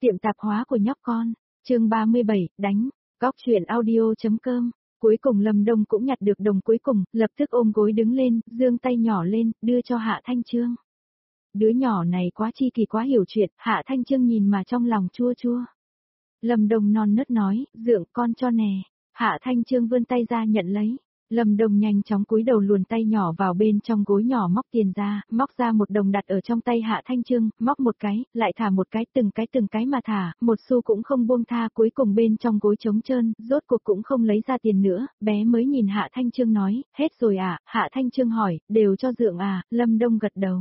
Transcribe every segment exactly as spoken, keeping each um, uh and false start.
Tiệm tạp hóa của nhóc con, chương ba mươi bảy, đánh, góc chuyện audio.com. Cuối cùng Lâm Đông cũng nhặt được đồng cuối cùng, lập tức ôm gối đứng lên, giương tay nhỏ lên, đưa cho Hạ Thanh Trương. Đứa nhỏ này quá chi kỳ quá hiểu chuyện, Hạ Thanh Trương nhìn mà trong lòng chua chua. Lâm Đông non nớt nói, dượng con cho nè. Hạ Thanh Trương vươn tay ra nhận lấy. Lâm Đông nhanh chóng cúi đầu luồn tay nhỏ vào bên trong gối nhỏ móc tiền ra, móc ra một đồng đặt ở trong tay Hạ Thanh Trương, móc một cái, lại thả một cái, từng cái từng cái mà thả, một xu cũng không buông tha, cuối cùng bên trong gối trống trơn, rốt cuộc cũng không lấy ra tiền nữa, bé mới nhìn Hạ Thanh Trương nói, hết rồi à, Hạ Thanh Trương hỏi, đều cho dượng à, Lâm Đông gật đầu.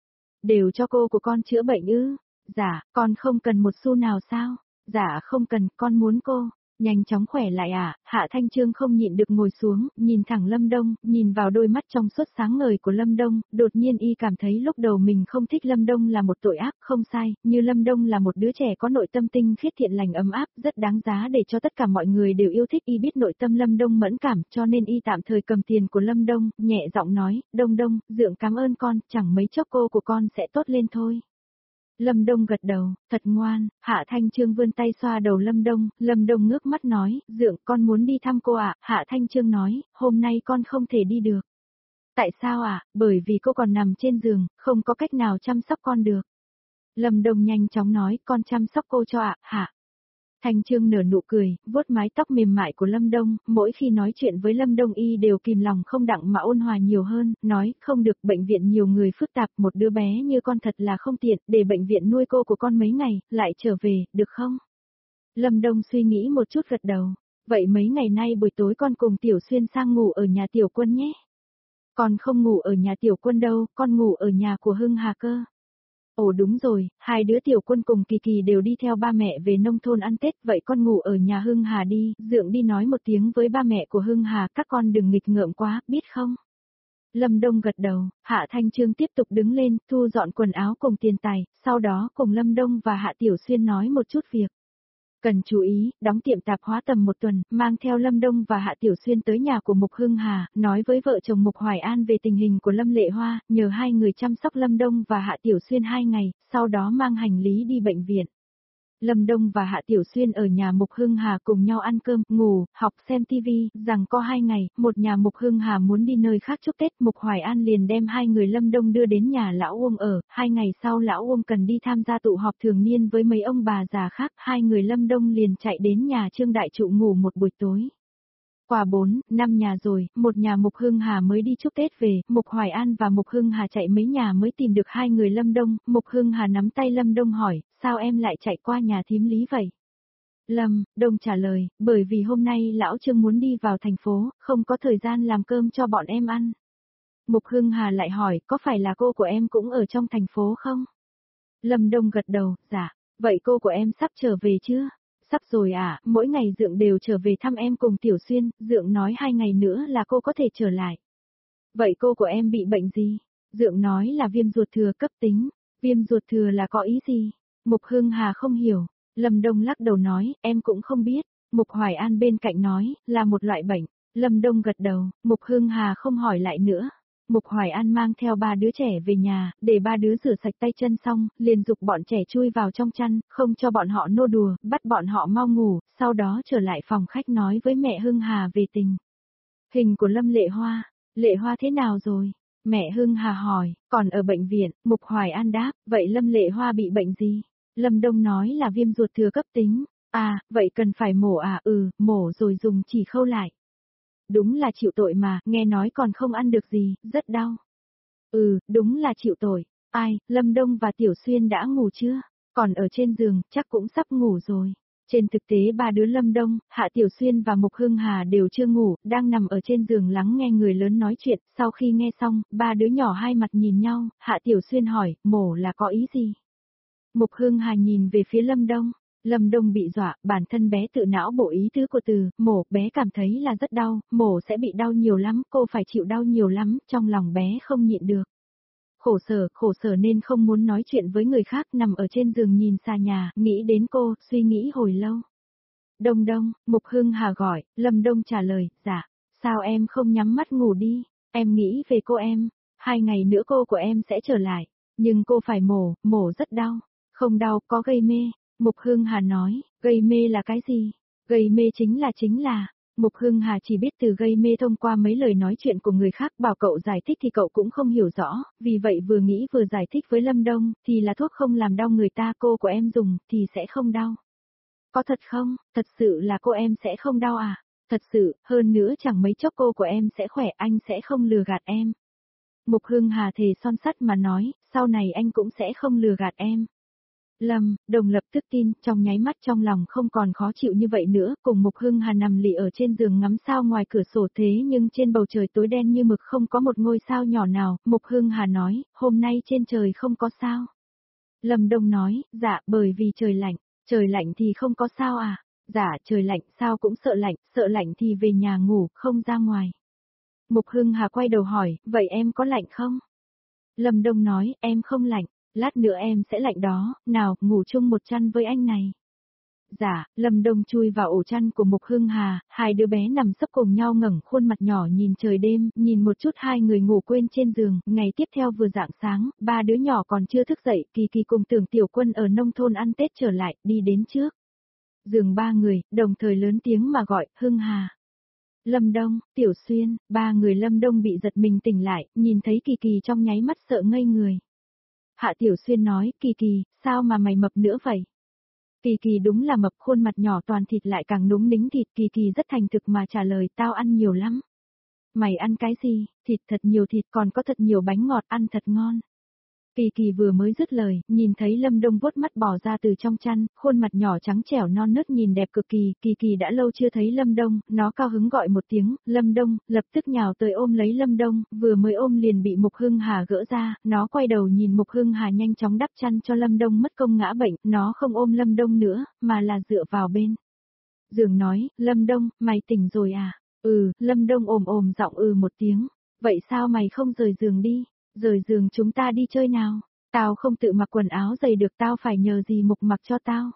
Đều cho cô của con chữa bệnh ư? Dạ, con không cần một xu nào sao? Dạ không cần, con muốn cô. Nhanh chóng khỏe lại à, Hạ Thanh Trương không nhịn được ngồi xuống, nhìn thẳng Lâm Đông, nhìn vào đôi mắt trong suốt sáng ngời của Lâm Đông, đột nhiên y cảm thấy lúc đầu mình không thích Lâm Đông là một tội ác, không sai, như Lâm Đông là một đứa trẻ có nội tâm tinh khiết thiện lành ấm áp, rất đáng giá để cho tất cả mọi người đều yêu thích. Y biết nội tâm Lâm Đông mẫn cảm, cho nên y tạm thời cầm tiền của Lâm Đông, nhẹ giọng nói, Đông Đông, dượng cảm ơn con, chẳng mấy chốc cô của con sẽ tốt lên thôi. Lâm Đông gật đầu, thật ngoan, Hạ Thanh Trương vươn tay xoa đầu Lâm Đông, Lâm Đông ngước mắt nói, dượng con muốn đi thăm cô ạ, Hạ Thanh Trương nói, hôm nay con không thể đi được. Tại sao ạ, bởi vì cô còn nằm trên giường, không có cách nào chăm sóc con được. Lâm Đông nhanh chóng nói, con chăm sóc cô cho ạ, Hạ. Thanh Trương nở nụ cười, vuốt mái tóc mềm mại của Lâm Đông, mỗi khi nói chuyện với Lâm Đông y đều kìm lòng không đặng mà ôn hòa nhiều hơn, nói, không được, bệnh viện nhiều người phức tạp, một đứa bé như con thật là không tiện, để bệnh viện nuôi cô của con mấy ngày, lại trở về, được không? Lâm Đông suy nghĩ một chút gật đầu, vậy mấy ngày nay buổi tối con cùng Tiểu Xuyên sang ngủ ở nhà Tiểu Quân nhé. Con không ngủ ở nhà Tiểu Quân đâu, con ngủ ở nhà của Hưng Hà cơ. Ồ đúng rồi, hai đứa Tiểu Quân cùng Kỳ Kỳ đều đi theo ba mẹ về nông thôn ăn Tết, vậy con ngủ ở nhà Hưng Hà đi, dượng đi nói một tiếng với ba mẹ của Hưng Hà, các con đừng nghịch ngợm quá, biết không? Lâm Đông gật đầu, Hạ Thanh Trương tiếp tục đứng lên, thu dọn quần áo cùng tiền tài, sau đó cùng Lâm Đông và Hạ Tiểu Xuyên nói một chút việc. Cần chú ý, đóng tiệm tạp hóa tầm một tuần, mang theo Lâm Đông và Hạ Tiểu Xuyên tới nhà của Mục Hưng Hà, nói với vợ chồng Mục Hoài An về tình hình của Lâm Lệ Hoa, nhờ hai người chăm sóc Lâm Đông và Hạ Tiểu Xuyên hai ngày, sau đó mang hành lý đi bệnh viện. Lâm Đông và Hạ Tiểu Xuyên ở nhà Mục Hưng Hà cùng nhau ăn cơm, ngủ, học, xem tivi, rằng có hai ngày, một nhà Mục Hưng Hà muốn đi nơi khác chúc Tết, Mục Hoài An liền đem hai người Lâm Đông đưa đến nhà Lão Uông ở, hai ngày sau Lão Uông cần đi tham gia tụ họp thường niên với mấy ông bà già khác, hai người Lâm Đông liền chạy đến nhà Trương Đại Trụ ngủ một buổi tối. Qua bốn, năm nhà rồi, một nhà Mục Hưng Hà mới đi chúc Tết về, Mục Hoài An và Mục Hưng Hà chạy mấy nhà mới tìm được hai người Lâm Đông, Mục Hưng Hà nắm tay Lâm Đông hỏi, sao em lại chạy qua nhà thím Lý vậy? Lâm Đông trả lời, bởi vì hôm nay lão Trương muốn đi vào thành phố, không có thời gian làm cơm cho bọn em ăn. Mục Hưng Hà lại hỏi, có phải là cô của em cũng ở trong thành phố không? Lâm Đông gật đầu, dạ, vậy cô của em sắp trở về chưa? Sắp rồi à, mỗi ngày dượng đều trở về thăm em cùng Tiểu Xuyên, dượng nói hai ngày nữa là cô có thể trở lại. Vậy cô của em bị bệnh gì? Dượng nói là viêm ruột thừa cấp tính, viêm ruột thừa là có ý gì? Mục Hưng Hà không hiểu, Lâm Đông lắc đầu nói, em cũng không biết, Mục Hoài An bên cạnh nói, là một loại bệnh, Lâm Đông gật đầu, Mục Hưng Hà không hỏi lại nữa. Mục Hoài An mang theo ba đứa trẻ về nhà, để ba đứa rửa sạch tay chân xong, liền dục bọn trẻ chui vào trong chăn, không cho bọn họ nô đùa, bắt bọn họ mau ngủ, sau đó trở lại phòng khách nói với mẹ Hưng Hà về tình hình của Lâm Lệ Hoa. Lệ Hoa thế nào rồi? Mẹ Hưng Hà hỏi, còn ở bệnh viện, Mục Hoài An đáp, vậy Lâm Lệ Hoa bị bệnh gì? Lâm Đông nói là viêm ruột thừa cấp tính. À, vậy cần phải mổ à? Ừ, mổ rồi dùng chỉ khâu lại. Đúng là chịu tội mà, nghe nói còn không ăn được gì, rất đau. Ừ, đúng là chịu tội. Ai, Lâm Đông và Tiểu Xuyên đã ngủ chưa? Còn ở trên giường, chắc cũng sắp ngủ rồi. Trên thực tế ba đứa Lâm Đông, Hạ Tiểu Xuyên và Mục Hưng Hà đều chưa ngủ, đang nằm ở trên giường lắng nghe người lớn nói chuyện. Sau khi nghe xong, ba đứa nhỏ hai mặt nhìn nhau, Hạ Tiểu Xuyên hỏi, mổ là có ý gì? Mục Hưng Hà nhìn về phía Lâm Đông. Lâm Đông bị dọa, bản thân bé tự não bộ ý tứ của từ, mổ, bé cảm thấy là rất đau, mổ sẽ bị đau nhiều lắm, cô phải chịu đau nhiều lắm, trong lòng bé không nhịn được. Khổ sở, khổ sở nên không muốn nói chuyện với người khác, nằm ở trên giường nhìn xa nhà, nghĩ đến cô, suy nghĩ hồi lâu. Đông Đông, Mục Hưng Hà gọi, Lâm Đông trả lời, dạ, sao em không nhắm mắt ngủ đi, em nghĩ về cô em, hai ngày nữa cô của em sẽ trở lại, nhưng cô phải mổ, mổ rất đau, không đau, có gây mê. Mục Hưng Hà nói, gây mê là cái gì? Gây mê chính là chính là, Mục Hưng Hà chỉ biết từ gây mê thông qua mấy lời nói chuyện của người khác, bảo cậu giải thích thì cậu cũng không hiểu rõ, vì vậy vừa nghĩ vừa giải thích với Lâm Đông, thì là thuốc không làm đau người ta, cô của em dùng, thì sẽ không đau. Có thật không? Thật sự là cô em sẽ không đau à? Thật sự, hơn nữa chẳng mấy chốc cô của em sẽ khỏe, anh sẽ không lừa gạt em. Mục Hưng Hà thề son sắt mà nói, sau này anh cũng sẽ không lừa gạt em. Lâm Đồng lập tức tin, trong nháy mắt trong lòng không còn khó chịu như vậy nữa, cùng Mục Hưng Hà nằm lì ở trên giường ngắm sao ngoài cửa sổ, thế nhưng trên bầu trời tối đen như mực không có một ngôi sao nhỏ nào. Mục Hưng Hà nói, hôm nay trên trời không có sao. Lâm Đông nói, dạ, bởi vì trời lạnh. Trời lạnh thì không có sao à? Dạ, trời lạnh sao cũng sợ lạnh, sợ lạnh thì về nhà ngủ, không ra ngoài. Mục Hưng Hà quay đầu hỏi, vậy em có lạnh không? Lâm Đông nói, em không lạnh, lát nữa em sẽ lạnh đó, nào, ngủ chung một chăn với anh này. Dạ, Lâm Đông chui vào ổ chăn của Mục Hưng Hà, hai đứa bé nằm sấp cùng nhau ngẩng khuôn mặt nhỏ nhìn trời đêm, nhìn một chút hai người ngủ quên trên giường. Ngày tiếp theo vừa rạng sáng, ba đứa nhỏ còn chưa thức dậy, Kỳ Kỳ cùng Tưởng Tiểu Quân ở nông thôn ăn Tết trở lại, đi đến trước giường ba người, đồng thời lớn tiếng mà gọi, Hưng Hà. Lâm Đông, Tiểu Xuyên, ba người Lâm Đông bị giật mình tỉnh lại, nhìn thấy Kỳ Kỳ trong nháy mắt sợ ngây người. Hạ Tiểu Xuyên nói, Kỳ Kỳ, sao mà mày mập nữa vậy? Kỳ Kỳ đúng là mập, khuôn mặt nhỏ toàn thịt lại càng núng nính thịt. Kỳ Kỳ rất thành thực mà trả lời, tao ăn nhiều lắm. Mày ăn cái gì? Thịt, thật nhiều thịt, còn có thật nhiều bánh ngọt, ăn thật ngon. Kỳ Kỳ vừa mới dứt lời, nhìn thấy Lâm Đông vuốt mắt bò ra từ trong chăn, khuôn mặt nhỏ trắng trẻo non nớt nhìn đẹp cực kỳ. Kỳ Kỳ đã lâu chưa thấy Lâm Đông, nó cao hứng gọi một tiếng, Lâm Đông, lập tức nhào tới ôm lấy Lâm Đông, vừa mới ôm liền bị Mục Hưng Hà gỡ ra, nó quay đầu nhìn Mục Hưng Hà nhanh chóng đắp chăn cho Lâm Đông mất công ngã bệnh, nó không ôm Lâm Đông nữa, mà là dựa vào bên giường nói, Lâm Đông, mày tỉnh rồi à? Ừ, Lâm Đông ồm ồm giọng ừ một tiếng, vậy sao mày không rời giường đi? Rời giường chúng ta đi chơi nào, tao không tự mặc quần áo dày được, tao phải nhờ gì Mục mặc cho tao.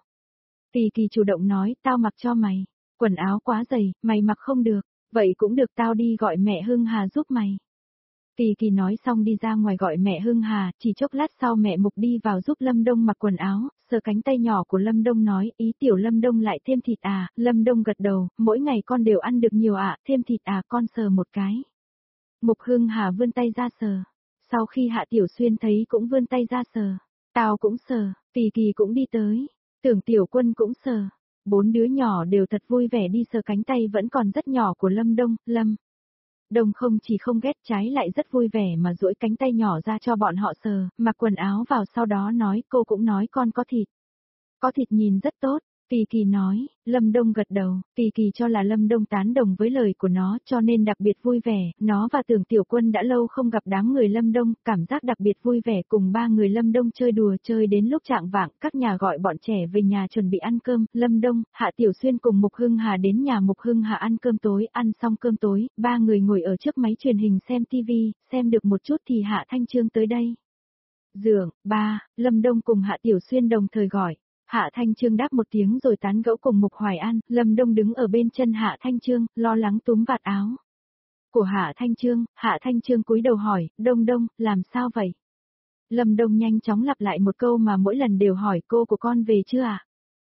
Kỳ Kỳ chủ động nói, tao mặc cho mày, quần áo quá dày, mày mặc không được, vậy cũng được, tao đi gọi mẹ Hưng Hà giúp mày. Kỳ Kỳ nói xong đi ra ngoài gọi mẹ Hưng Hà, chỉ chốc lát sau mẹ Mục đi vào giúp Lâm Đông mặc quần áo, sờ cánh tay nhỏ của Lâm Đông nói, ý tiểu Lâm Đông lại thêm thịt à? Lâm Đông gật đầu, mỗi ngày con đều ăn được nhiều ạ, à, thêm thịt à, con sờ một cái. Mục Hưng Hà vươn tay ra sờ. Sau khi Hạ Tiểu Xuyên thấy cũng vươn tay ra sờ. Tao cũng sờ, Kỳ Kỳ cũng đi tới. Tưởng Tiểu Quân cũng sờ. Bốn đứa nhỏ đều thật vui vẻ đi sờ cánh tay vẫn còn rất nhỏ của Lâm Đông. Lâm Đông không chỉ không ghét, trái lại rất vui vẻ mà duỗi cánh tay nhỏ ra cho bọn họ sờ, mặc quần áo vào sau đó nói, cô cũng nói con có thịt. Có thịt nhìn rất tốt. Kỳ Kỳ nói, Lâm Đông gật đầu, Kỳ Kỳ cho là Lâm Đông tán đồng với lời của nó cho nên đặc biệt vui vẻ, nó và Tưởng Tiểu Quân đã lâu không gặp đám người Lâm Đông, cảm giác đặc biệt vui vẻ cùng ba người Lâm Đông chơi đùa chơi đến lúc trạng vạng, các nhà gọi bọn trẻ về nhà chuẩn bị ăn cơm, Lâm Đông, Hạ Tiểu Xuyên cùng Mục Hưng Hà đến nhà Mục Hưng Hà ăn cơm tối, ăn xong cơm tối, ba người ngồi ở trước máy truyền hình xem tivi, xem được một chút thì Hạ Thanh Trương tới đây. Dượng, ba, Lâm Đông cùng Hạ Tiểu Xuyên đồng thời gọi. Hạ Thanh Trương đáp một tiếng rồi tán gẫu cùng Mục Hoài An, Lâm Đông đứng ở bên chân Hạ Thanh Trương, lo lắng túm vạt áo của Hạ Thanh Trương. Hạ Thanh Trương cúi đầu hỏi, Đông Đông, làm sao vậy? Lâm Đông nhanh chóng lặp lại một câu mà mỗi lần đều hỏi, cô của con về chưa ạ? À?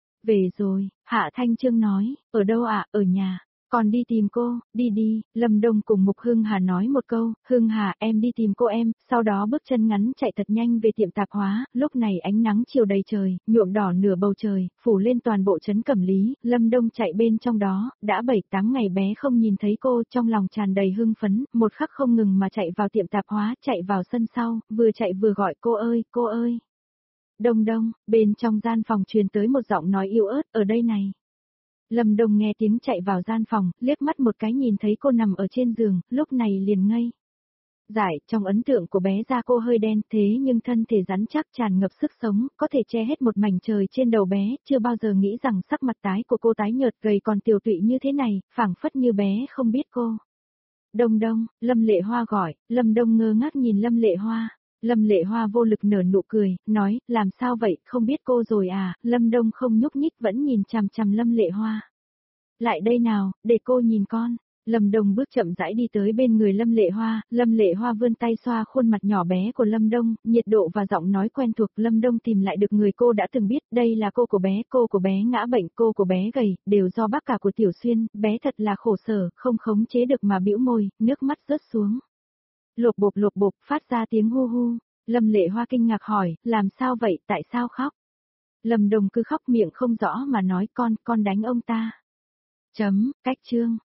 Về rồi, Hạ Thanh Trương nói, ở đâu ạ? À? Ở nhà. Con đi tìm cô, đi đi. Lâm Đông cùng Mục Hưng Hà nói một câu, Hưng Hà em đi tìm cô em, sau đó bước chân ngắn chạy thật nhanh về tiệm tạp hóa, lúc này ánh nắng chiều đầy trời, nhuộm đỏ nửa bầu trời, phủ lên toàn bộ trấn Cẩm Lý, Lâm Đông chạy bên trong đó, đã bảy tám ngày bé không nhìn thấy cô, trong lòng tràn đầy hưng phấn, một khắc không ngừng mà chạy vào tiệm tạp hóa, chạy vào sân sau, vừa chạy vừa gọi cô ơi, cô ơi. Đông Đông, bên trong gian phòng truyền tới một giọng nói yếu ớt, ở đây này. Lâm Đông nghe tiếng chạy vào gian phòng, liếc mắt một cái nhìn thấy cô nằm ở trên giường, lúc này liền ngây. Giải, trong ấn tượng của bé da cô hơi đen thế nhưng thân thể rắn chắc tràn ngập sức sống, có thể che hết một mảnh trời trên đầu bé, chưa bao giờ nghĩ rằng sắc mặt tái của cô tái nhợt gầy còn tiều tụy như thế này, phảng phất như bé không biết cô. Đông Đông, Lâm Lệ Hoa gọi, Lâm Đông ngơ ngác nhìn Lâm Lệ Hoa. Lâm Lệ Hoa vô lực nở nụ cười, nói, làm sao vậy, không biết cô rồi à? Lâm Đông không nhúc nhích vẫn nhìn chằm chằm Lâm Lệ Hoa. Lại đây nào, để cô nhìn con. Lâm Đông bước chậm rãi đi tới bên người Lâm Lệ Hoa, Lâm Lệ Hoa vươn tay xoa khuôn mặt nhỏ bé của Lâm Đông, nhiệt độ và giọng nói quen thuộc. Lâm Đông tìm lại được người cô đã từng biết, đây là cô của bé, cô của bé ngã bệnh, cô của bé gầy, đều do bác cả của Tiểu Xuyên, bé thật là khổ sở, không khống chế được mà bĩu môi, nước mắt rớt xuống. Lộp bộp lộp bộp, phát ra tiếng hu hu. Lâm Lệ Hoa kinh ngạc hỏi, làm sao vậy, tại sao khóc? Lâm Đông cứ khóc miệng không rõ mà nói con, con đánh ông ta. Chấm, cách chương.